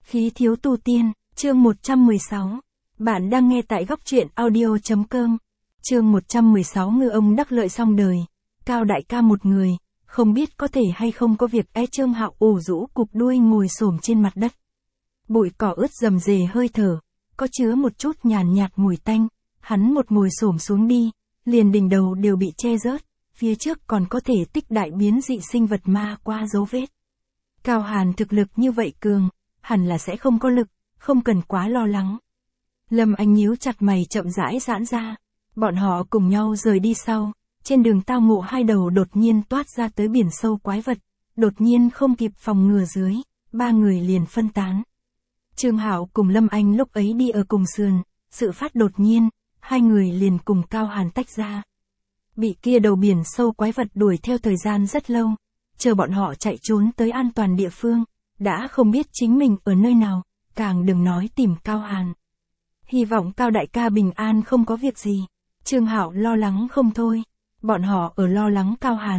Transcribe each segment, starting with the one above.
Khí thiếu tu tiên, chương 116. Bạn đang nghe tại góc truyện audio.com. Chương 116 ngư ông đắc lợi xong đời. Cao đại ca một người, không biết có thể hay không có việc Trương Hạo ủ rũ cụp đuôi ngồi xổm trên mặt đất. Bụi cỏ ướt rầm rề hơi thở, có chứa một chút nhàn nhạt mùi tanh, hắn một ngồi xổm xuống đi, liền đỉnh đầu đều bị che rớt, phía trước còn có thể tích đại biến dị sinh vật ma qua dấu vết. Cao Hàn thực lực như vậy cường, hẳn là sẽ không có lực, không cần quá lo lắng. Lâm Anh nhíu chặt mày chậm rãi giãn ra, bọn họ cùng nhau rời đi sau, trên đường tao ngộ hai đầu đột nhiên toát ra tới biển sâu quái vật, đột nhiên không kịp phòng ngừa dưới, ba người liền phân tán. Trương Hạo cùng Lâm Anh lúc ấy đi ở cùng sườn, sự phát đột nhiên, hai người liền cùng Cao Hàn tách ra. Bị kia đầu biển sâu quái vật đuổi theo thời gian rất lâu, chờ bọn họ chạy trốn tới an toàn địa phương, đã không biết chính mình ở nơi nào, càng đừng nói tìm Cao Hàn. Hy vọng Cao đại ca bình an không có việc gì. Trương Hạo lo lắng không thôi, bọn họ ở lo lắng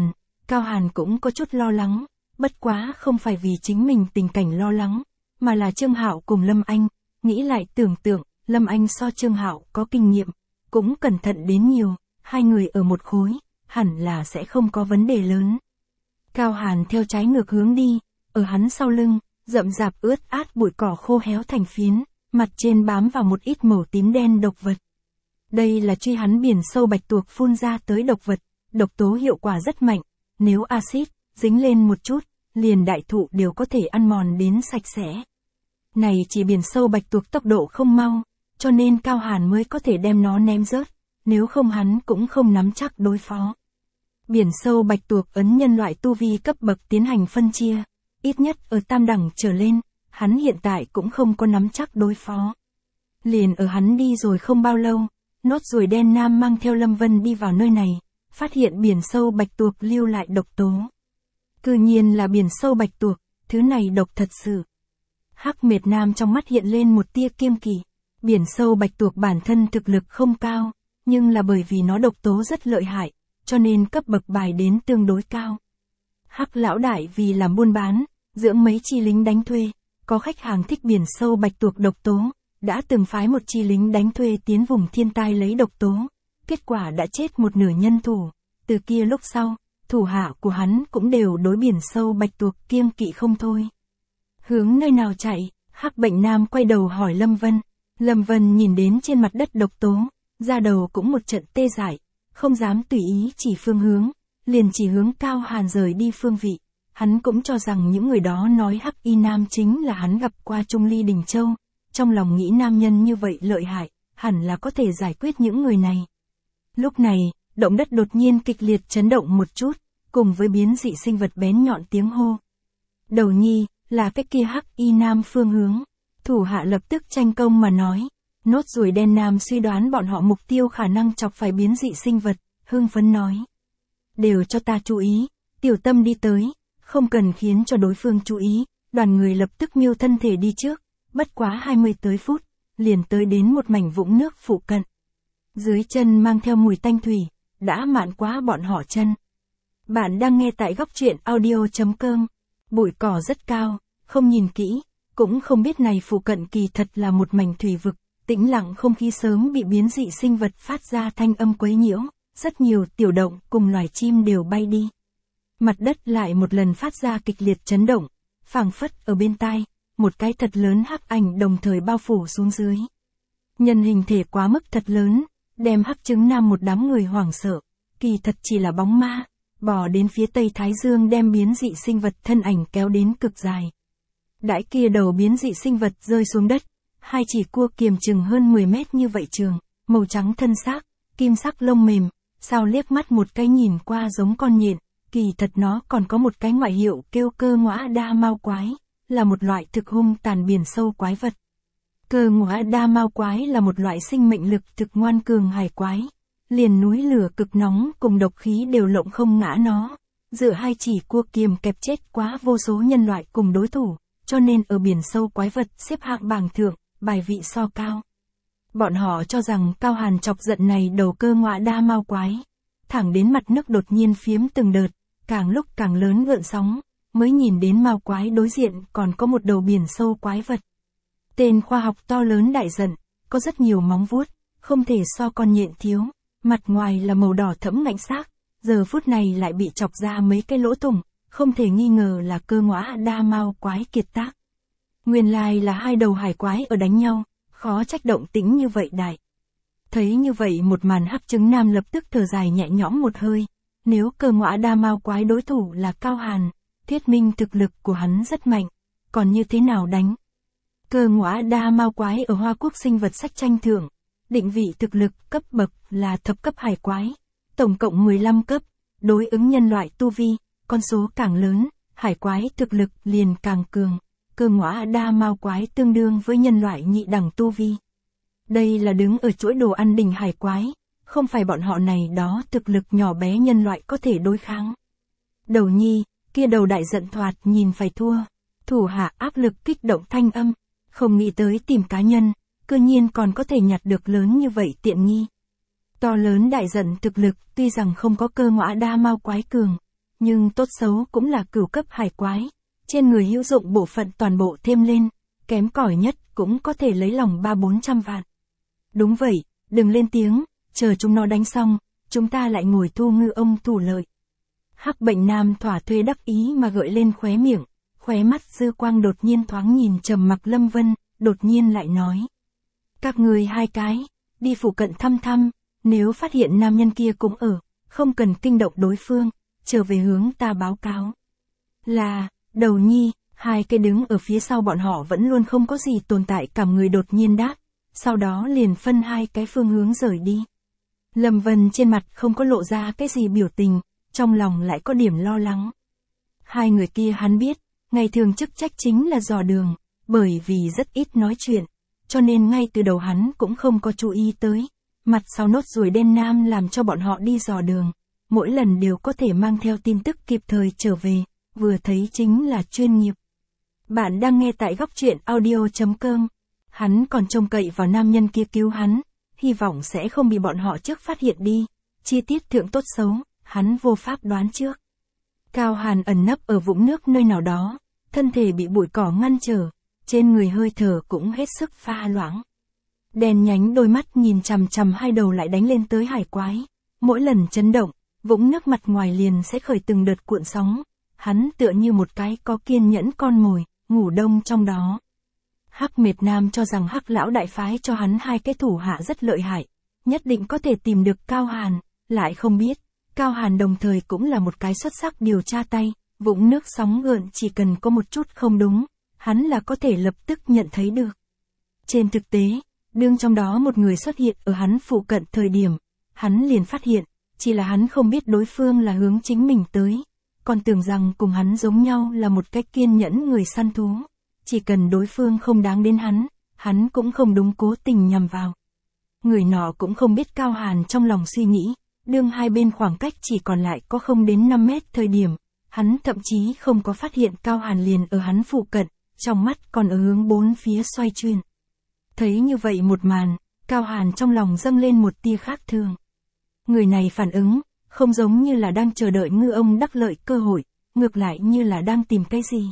Cao Hàn cũng có chút lo lắng, bất quá không phải vì chính mình tình cảnh lo lắng, mà là Trương Hạo cùng Lâm Anh, nghĩ lại tưởng tượng, Lâm Anh so Trương Hạo có kinh nghiệm, cũng cẩn thận đến nhiều, hai người ở một khối, hẳn là sẽ không có vấn đề lớn. Cao Hàn theo trái ngược hướng đi, ở hắn sau lưng, rậm rạp ướt át bụi cỏ khô héo thành phiến, mặt trên bám vào một ít màu tím đen độc vật. Đây là truy hắn biển sâu bạch tuộc phun ra tới độc vật, độc tố hiệu quả rất mạnh, nếu axit dính lên một chút, liền đại thụ đều có thể ăn mòn đến sạch sẽ. Này chỉ biển sâu bạch tuộc tốc độ không mau, cho nên Cao Hàn mới có thể đem nó ném rớt, nếu không hắn cũng không nắm chắc đối phó. Biển sâu bạch tuộc ấn nhân loại tu vi cấp bậc tiến hành phân chia, ít nhất ở tam đẳng trở lên, hắn hiện tại cũng không có nắm chắc đối phó. Liền ở hắn đi rồi không bao lâu, nốt ruồi đen nam mang theo Lâm Vân đi vào nơi này, phát hiện biển sâu bạch tuộc lưu lại độc tố. Cư nhiên là biển sâu bạch tuộc, thứ này độc thật sự. Hắc Miệt Nam trong mắt hiện lên một tia kiêng kỵ. Biển sâu bạch tuộc bản thân thực lực không cao, nhưng là bởi vì nó độc tố rất lợi hại, cho nên cấp bậc bài đến tương đối cao. Hắc lão đại vì làm buôn bán, dưỡng mấy chi lính đánh thuê, có khách hàng thích biển sâu bạch tuộc độc tố, đã từng phái một chi lính đánh thuê tiến vùng thiên tai lấy độc tố, kết quả đã chết một nửa nhân thủ, từ kia lúc sau, thủ hạ của hắn cũng đều đối biển sâu bạch tuộc kiêng kỵ không thôi. Hướng nơi nào chạy? Hắc Bệnh Nam quay đầu hỏi Lâm Vân. Lâm Vân nhìn đến trên mặt đất độc tố, da đầu cũng một trận tê dại, không dám tùy ý chỉ phương hướng, liền chỉ hướng Cao Hàn rời đi phương vị. Hắn cũng cho rằng những người đó nói Hắc Y Nam chính là hắn gặp qua Trung Ly Đình Châu, trong lòng nghĩ nam nhân như vậy lợi hại, hẳn là có thể giải quyết những người này. Lúc này, động đất đột nhiên kịch liệt chấn động một chút, cùng với biến dị sinh vật bén nhọn tiếng hô. Đầu nhi, là cái kia Hắc Y Nam phương hướng. Thủ hạ lập tức tranh công mà nói. Nốt ruồi đen nam suy đoán bọn họ mục tiêu khả năng chọc phải biến dị sinh vật, hưng phấn nói. Đều cho ta chú ý, Tiểu Tâm đi tới, không cần khiến cho đối phương chú ý, đoàn người lập tức miêu thân thể đi trước, bất quá 20 tới phút, liền tới đến một mảnh vũng nước phụ cận. Dưới chân mang theo mùi tanh thủy, đã mạn quá bọn họ chân. Bạn đang nghe tại góc truyện audio.com. Bụi cỏ rất cao, không nhìn kỹ, cũng không biết này phụ cận kỳ thật là một mảnh thủy vực, tĩnh lặng không khí sớm bị biến dị sinh vật phát ra thanh âm quấy nhiễu, rất nhiều tiểu động cùng loài chim đều bay đi. Mặt đất lại một lần phát ra kịch liệt chấn động, phảng phất ở bên tai, một cái thật lớn hắc ảnh đồng thời bao phủ xuống dưới. Nhân hình thể quá mức thật lớn, đem Hắc Trứng Nam một đám người hoảng sợ, kỳ thật chỉ là bóng ma. Bò đến phía tây Thái Dương đem biến dị sinh vật thân ảnh kéo đến cực dài. Đãi kia đầu biến dị sinh vật rơi xuống đất, hai chỉ cua kiềm chừng hơn 10 mét như vậy trường, màu trắng thân xác, kim sắc lông mềm, sao liếc mắt một cái nhìn qua giống con nhện, kỳ thật nó còn có một cái ngoại hiệu kêu Cơ Ngõa Đa Mao Quái, là một loại thực hung tàn biển sâu quái vật. Cơ Ngõa Đa Mao Quái là một loại sinh mệnh lực thực ngoan cường hải quái. Liền núi lửa cực nóng cùng độc khí đều lộng không ngã nó, giữa hai chỉ cua kiềm kẹp chết quá vô số nhân loại cùng đối thủ, cho nên ở biển sâu quái vật xếp hạng bảng thượng, bài vị so cao. Bọn họ cho rằng Cao Hàn chọc giận này đầu Cơ Ngõa Đa Mao Quái, thẳng đến mặt nước đột nhiên phiếm từng đợt, càng lúc càng lớn gợn sóng, mới nhìn đến Mao Quái đối diện còn có một đầu biển sâu quái vật, Tên khoa học to lớn đại giận, có rất nhiều móng vuốt, không thể so con nhện thiếu, mặt ngoài là màu đỏ thẫm ngạnh xác, giờ phút này lại bị chọc ra mấy cái lỗ thủng, không thể nghi ngờ là cơ ngõa đa mao quái kiệt tác. Nguyên lai là hai đầu hải quái ở đánh nhau, khó trách động tĩnh như vậy đại. Thấy như vậy một màn Hắc Trứng Nam lập tức thở dài nhẹ nhõm một hơi, nếu cơ ngõa đa mao quái đối thủ là Cao Hàn, thuyết minh thực lực của hắn rất mạnh, còn như thế nào đánh? Cơ ngõa đa mao quái ở Hoa Quốc sinh vật sách tranh thưởng, định vị thực lực cấp bậc là thập cấp hải quái, tổng cộng 15 cấp, đối ứng nhân loại tu vi, con số càng lớn, hải quái thực lực liền càng cường, cơ ngõa đa mao quái tương đương với nhân loại nhị đẳng tu vi. Đây là đứng ở chuỗi đồ ăn đỉnh hải quái, không phải bọn họ này đó thực lực nhỏ bé nhân loại có thể đối kháng. Đầu nhi, kia đầu đại giận thoạt nhìn phải thua, thủ hạ áp lực kích động thanh âm, không nghĩ tới tìm cá nhân, cư nhiên còn có thể nhặt được lớn như vậy tiện nghi. To lớn đại giận thực lực tuy rằng không có cơ ngõa đa mao quái cường, nhưng tốt xấu cũng là cửu cấp hải quái, trên người hữu dụng bộ phận toàn bộ thêm lên, kém cỏi nhất cũng có thể lấy lòng 300-400 vạn. Đúng vậy, đừng lên tiếng, chờ chúng nó đánh xong, chúng ta lại ngồi thu ngư ông thủ lợi. Hắc Bệnh Nam thỏa thuê đắc ý mà gợi lên khóe miệng, khóe mắt dư quang đột nhiên thoáng nhìn trầm mặc Lâm Vân, đột nhiên lại nói. Các người hai cái, đi phụ cận thăm thăm, nếu phát hiện nam nhân kia cũng ở, không cần kinh động đối phương, trở về hướng ta báo cáo. Là, đầu nhi, hai cái đứng ở phía sau bọn họ vẫn luôn không có gì tồn tại cảm người đột nhiên đáp, sau đó liền phân hai cái phương hướng rời đi. Lâm Vân trên mặt không có lộ ra cái gì biểu tình, trong lòng lại có điểm lo lắng. Hai người kia hắn biết, ngày thường chức trách chính là dò đường, bởi vì rất ít nói chuyện, cho nên ngay từ đầu hắn cũng không có chú ý tới. Mặt sau nốt ruồi đen nam làm cho bọn họ đi dò đường, mỗi lần đều có thể mang theo tin tức kịp thời trở về, vừa thấy chính là chuyên nghiệp. Bạn đang nghe tại góc truyện audio.com. Hắn còn trông cậy vào nam nhân kia cứu hắn, hy vọng sẽ không bị bọn họ trước phát hiện đi. Chi tiết thượng tốt xấu, hắn vô pháp đoán trước. Cao Hàn ẩn nấp ở vũng nước nơi nào đó, thân thể bị bụi cỏ ngăn trở, trên người hơi thở cũng hết sức pha loãng. Đèn nhánh đôi mắt nhìn chằm chằm hai đầu lại đánh lên tới hải quái, mỗi lần chấn động, vũng nước mặt ngoài liền sẽ khởi từng đợt cuộn sóng, hắn tựa như một cái có kiên nhẫn con mồi, ngủ đông trong đó. Hắc Mệt Nam cho rằng Hắc lão đại phái cho hắn hai cái thủ hạ rất lợi hại, nhất định có thể tìm được Cao Hàn, lại không biết, Cao Hàn đồng thời cũng là một cái xuất sắc điều tra tay, vũng nước sóng gợn chỉ cần có một chút không đúng, hắn là có thể lập tức nhận thấy được. Trên thực tế, đương trong đó một người xuất hiện ở hắn phụ cận thời điểm, hắn liền phát hiện, chỉ là hắn không biết đối phương là hướng chính mình tới, còn tưởng rằng cùng hắn giống nhau là một cách kiên nhẫn người săn thú, chỉ cần đối phương không đáng đến hắn cũng không đúng cố tình nhằm vào. Người nọ cũng không biết Cao Hàn trong lòng suy nghĩ, đương hai bên khoảng cách chỉ còn lại có không đến 5 mét thời điểm, hắn thậm chí không có phát hiện Cao Hàn liền ở hắn phụ cận, trong mắt còn ở hướng bốn phía xoay chuyển. Thấy như vậy một màn, Cao Hàn trong lòng dâng lên một tia khác thường. Người này phản ứng, không giống như là đang chờ đợi ngư ông đắc lợi cơ hội, ngược lại như là đang tìm cái gì.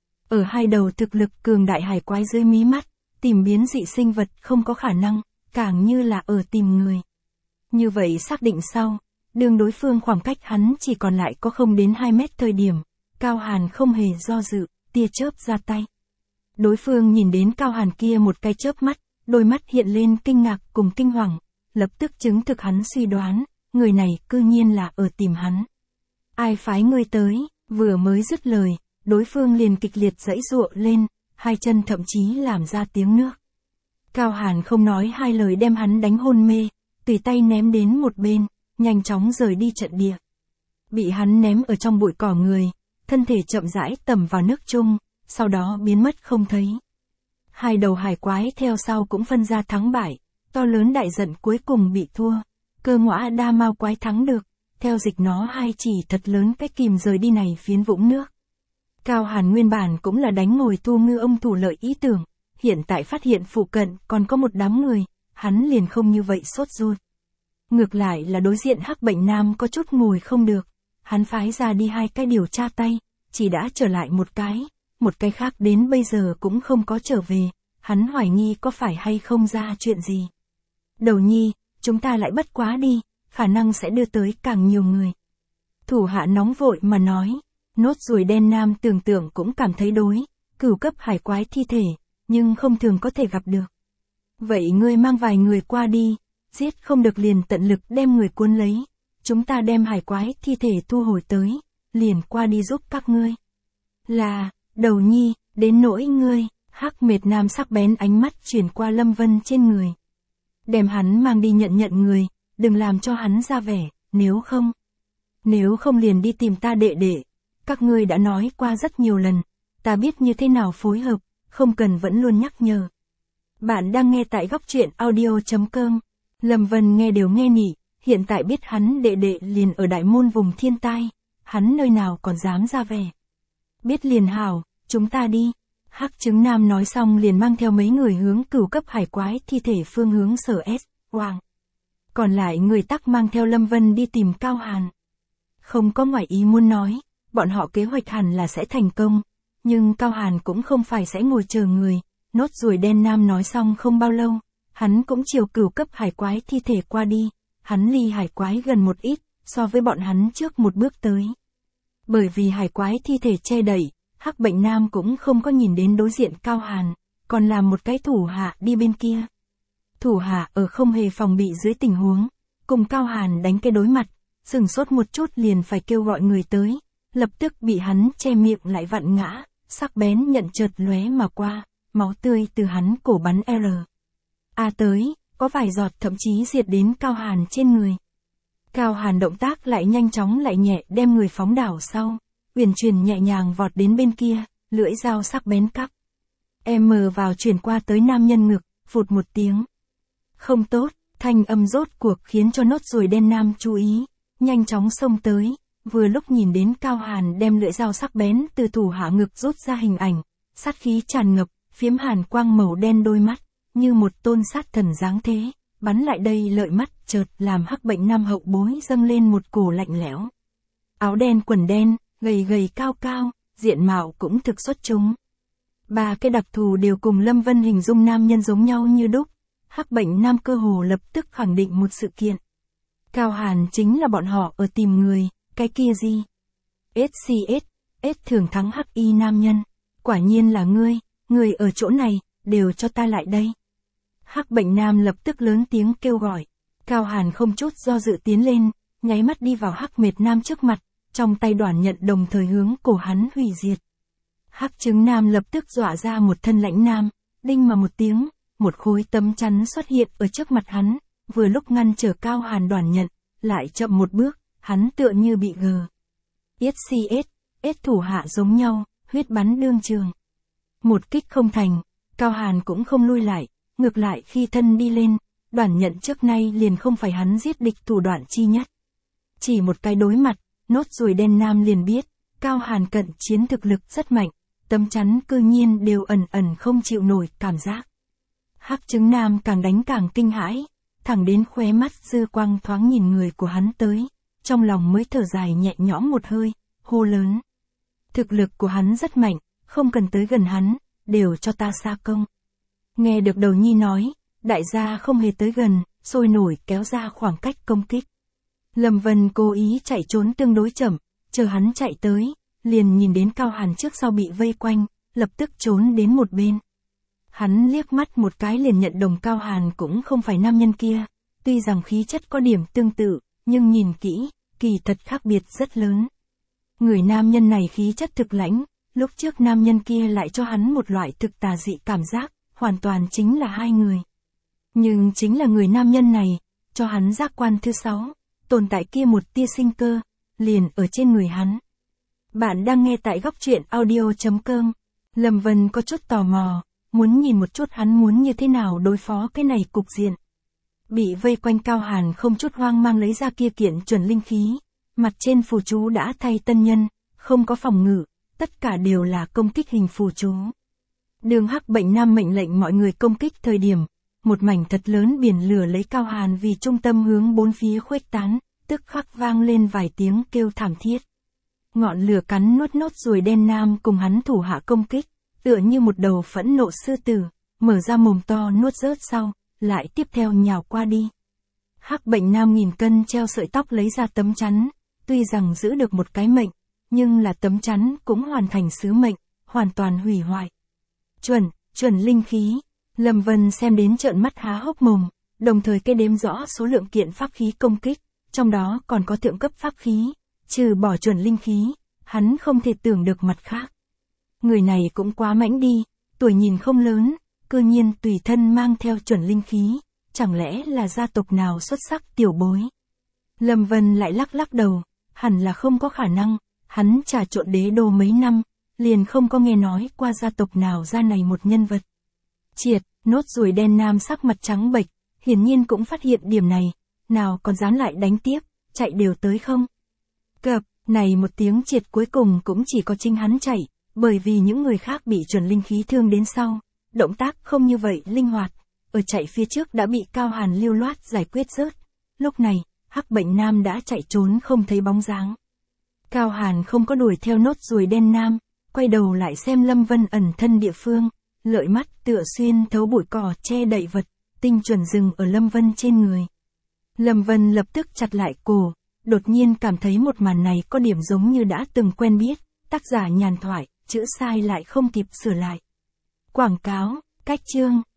Ở hai đầu thực lực cường đại hải quái dưới mí mắt, tìm biến dị sinh vật không có khả năng, càng như là ở tìm người. Như vậy xác định sau, đương đối phương khoảng cách hắn chỉ còn lại có không đến 2 mét thời điểm, Cao Hàn không hề do dự, tia chớp ra tay. Đối phương nhìn đến Cao Hàn kia một cái chớp mắt, đôi mắt hiện lên kinh ngạc cùng kinh hoàng, lập tức chứng thực hắn suy đoán, người này cư nhiên là ở tìm hắn. Ai phái ngươi tới, vừa mới dứt lời, đối phương liền kịch liệt giãy giụa lên, hai chân thậm chí làm ra tiếng nước. Cao Hàn không nói hai lời đem hắn đánh hôn mê, tùy tay ném đến một bên, nhanh chóng rời đi trận địa. Bị hắn ném ở trong bụi cỏ người, thân thể chậm rãi tầm vào nước chung, sau đó biến mất không thấy. Hai đầu hải quái theo sau cũng phân ra thắng bại, to lớn đại giận cuối cùng bị thua, cơ ngõa đa mao quái thắng được, theo dịch nó hai chỉ thật lớn cái kìm rời đi này phiến vũng nước. Cao Hàn nguyên bản cũng là đánh ngồi thu ngư ông thủ lợi ý tưởng, hiện tại phát hiện phụ cận còn có một đám người, hắn liền không như vậy sốt ruột. Ngược lại là đối diện Hắc Bệnh Nam có chút ngồi không được, hắn phái ra đi hai cái điều tra tay, chỉ đã trở lại một cái khác đến bây giờ cũng không có trở về, hắn hoài nghi có phải hay không ra chuyện gì. Đầu nhi, chúng ta lại bất quá đi, khả năng sẽ đưa tới càng nhiều người. Thủ hạ nóng vội mà nói, nốt ruồi đen nam tưởng tượng cũng cảm thấy đối, cửu cấp hải quái thi thể, nhưng không thường có thể gặp được. Vậy ngươi mang vài người qua đi, giết không được liền tận lực đem người cuốn lấy, chúng ta đem hải quái thi thể thu hồi tới, liền qua đi giúp các ngươi. Là, đầu nhi, đến nỗi ngươi, Hắc Mệt Nam sắc bén ánh mắt chuyển qua Lâm Vân trên người. Đem hắn mang đi nhận người, đừng làm cho hắn ra vẻ, nếu không liền đi tìm ta đệ đệ. Các ngươi đã nói qua rất nhiều lần, ta biết như thế nào phối hợp, không cần vẫn luôn nhắc nhở. Bạn đang nghe tại góc truyện audio.com. Lâm Vân nghe đều nghe nỉ, hiện tại biết hắn đệ đệ liền ở đại môn vùng thiên tai, hắn nơi nào còn dám ra vẻ. Biết liền hảo, chúng ta đi. Hắc Trứng Nam nói xong liền mang theo mấy người hướng cửu cấp hải quái thi thể phương hướng sở S, Hoàng. Còn lại người tắc mang theo Lâm Vân đi tìm Cao Hàn. Không có ngoại ý muốn nói, bọn họ kế hoạch hẳn là sẽ thành công, nhưng Cao Hàn cũng không phải sẽ ngồi chờ người. Nốt ruồi đen nam nói xong không bao lâu, hắn cũng chiều cửu cấp hải quái thi thể qua đi, hắn ly hải quái gần một ít, so với bọn hắn trước một bước tới. Bởi vì hải quái thi thể che đậy, Hắc Bệnh Nam cũng không có nhìn đến đối diện Cao Hàn, còn làm một cái thủ hạ đi bên kia. Thủ hạ ở không hề phòng bị dưới tình huống, cùng Cao Hàn đánh cái đối mặt, sừng sốt một chút liền phải kêu gọi người tới, lập tức bị hắn che miệng lại vặn ngã, sắc bén nhận chợt lóe mà qua, máu tươi từ hắn cổ bắn tới, có vài giọt thậm chí diệt đến Cao Hàn trên người. Cao Hàn động tác lại nhanh chóng lại nhẹ đem người phóng đảo sau, uyển chuyển nhẹ nhàng vọt đến bên kia, lưỡi dao sắc bén cắp. Vào chuyển qua tới nam nhân ngực, phụt một tiếng. Không tốt, thanh âm rốt cuộc khiến cho nốt ruồi đen nam chú ý, nhanh chóng xông tới, vừa lúc nhìn đến Cao Hàn đem lưỡi dao sắc bén từ thủ hạ ngực rút ra hình ảnh, sát khí tràn ngập, phiếm hàn quang màu đen đôi mắt, như một tôn sát thần dáng thế, bắn lại đây lợi mắt chợt làm Hắc Bệnh Nam hậu bối dâng lên một cổ lạnh lẽo. Áo đen quần đen, gầy cao cao, diện mạo cũng thực xuất chúng. Ba cái đặc thù đều cùng Lâm Vân hình dung nam nhân giống nhau như đúc, Hắc Bệnh Nam cơ hồ lập tức khẳng định một sự kiện. Cao Hàn chính là bọn họ ở tìm người, cái kia gì? SCS thường thắng Hắc Y nam nhân, quả nhiên là ngươi ở chỗ này, đều cho ta lại đây. Hắc Bệnh Nam lập tức lớn tiếng kêu gọi, Cao Hàn không chút do dự tiến lên, nháy mắt đi vào Hắc Mệt Nam trước mặt, trong tay đoản nhận đồng thời hướng cổ hắn hủy diệt. Hắc Trứng Nam lập tức dọa ra một thân lãnh nam, đinh mà một tiếng, một khối tấm chắn xuất hiện ở trước mặt hắn, vừa lúc ngăn trở Cao Hàn đoản nhận, lại chậm một bước, hắn tựa như bị SCS thủ hạ giống nhau, huyết bắn đương trường. Một kích không thành, Cao Hàn cũng không lui lại, ngược lại khi thân đi lên, đoản nhận trước nay liền không phải hắn giết địch thủ đoạn chi nhất. Chỉ một cái đối mặt, nốt ruồi đen nam liền biết, Cao Hàn cận chiến thực lực rất mạnh, tấm chắn cư nhiên đều ẩn không chịu nổi cảm giác. Hắc Trứng Nam càng đánh càng kinh hãi, thẳng đến khóe mắt dư quang thoáng nhìn người của hắn tới, trong lòng mới thở dài nhẹ nhõm một hơi, hô lớn. Thực lực của hắn rất mạnh, không cần tới gần hắn, đều cho ta xa công. Nghe được đầu nhi nói, đại gia không hề tới gần, sôi nổi kéo ra khoảng cách công kích. Lâm Vân cố ý chạy trốn tương đối chậm, chờ hắn chạy tới, liền nhìn đến Cao Hàn trước sau bị vây quanh, lập tức trốn đến một bên. Hắn liếc mắt một cái liền nhận đồng Cao Hàn cũng không phải nam nhân kia, tuy rằng khí chất có điểm tương tự, nhưng nhìn kỹ, kỳ thật khác biệt rất lớn. Người nam nhân này khí chất thực lãnh, lúc trước nam nhân kia lại cho hắn một loại thực tà dị cảm giác, hoàn toàn chính là hai người. Nhưng chính là người nam nhân này, cho hắn giác quan thứ 6, tồn tại kia một tia sinh cơ, liền ở trên người hắn. Bạn đang nghe tại góc truyện audio.com. Lâm Vân có chút tò mò, muốn nhìn một chút hắn muốn như thế nào đối phó cái này cục diện. Bị vây quanh Cao Hàn không chút hoang mang lấy ra kia kiện chuẩn linh khí, mặt trên phù chú đã thay tân nhân, không có phòng ngự, tất cả đều là công kích hình phù chú. Đường Hắc Bệnh Nam mệnh lệnh mọi người công kích thời điểm, một mảnh thật lớn biển lửa lấy Cao Hàn vì trung tâm hướng bốn phía khuếch tán, tức khắc vang lên vài tiếng kêu thảm thiết. Ngọn lửa cắn nuốt nốt ruồi đen nam cùng hắn thủ hạ công kích, tựa như một đầu phẫn nộ sư tử, mở ra mồm to nuốt rớt sau, lại tiếp theo nhào qua đi. Hắc bệnh nam nghìn cân treo sợi tóc lấy ra tấm chắn, tuy rằng giữ được một cái mệnh, nhưng là tấm chắn cũng hoàn thành sứ mệnh, hoàn toàn hủy hoại. Chuẩn linh khí. Lâm Vân xem đến trợn mắt há hốc mồm, đồng thời kê đếm rõ số lượng kiện pháp khí công kích, trong đó còn có thượng cấp pháp khí, trừ bỏ chuẩn linh khí, hắn không thể tưởng được mặt khác. Người này cũng quá mãnh đi, tuổi nhìn không lớn, cư nhiên tùy thân mang theo chuẩn linh khí, chẳng lẽ là gia tộc nào xuất sắc tiểu bối. Lâm Vân lại lắc đầu, hẳn là không có khả năng, hắn trà trộn đế đô mấy năm, liền không có nghe nói qua gia tộc nào ra này một nhân vật. Triệt, nốt ruồi đen nam sắc mặt trắng bệch, hiển nhiên cũng phát hiện điểm này, nào còn dám lại đánh tiếp, chạy đều tới không. Cợp, này một tiếng triệt cuối cùng cũng chỉ có chính hắn chạy, bởi vì những người khác bị chuẩn linh khí thương đến sau, động tác không như vậy linh hoạt, ở chạy phía trước đã bị Cao Hàn lưu loát giải quyết rớt. Lúc này, Hắc bệnh nam đã chạy trốn không thấy bóng dáng. Cao Hàn không có đuổi theo nốt ruồi đen nam, quay đầu lại xem Lâm Vân ẩn thân địa phương, lợi mắt tựa xuyên thấu bụi cỏ che đậy vật, tinh chuẩn dừng ở Lâm Vân trên người. Lâm Vân lập tức chặt lại cổ, đột nhiên cảm thấy một màn này có điểm giống như đã từng quen biết, tác giả nhàn thoại, chữ sai lại không kịp sửa lại. Quảng cáo, cách chương.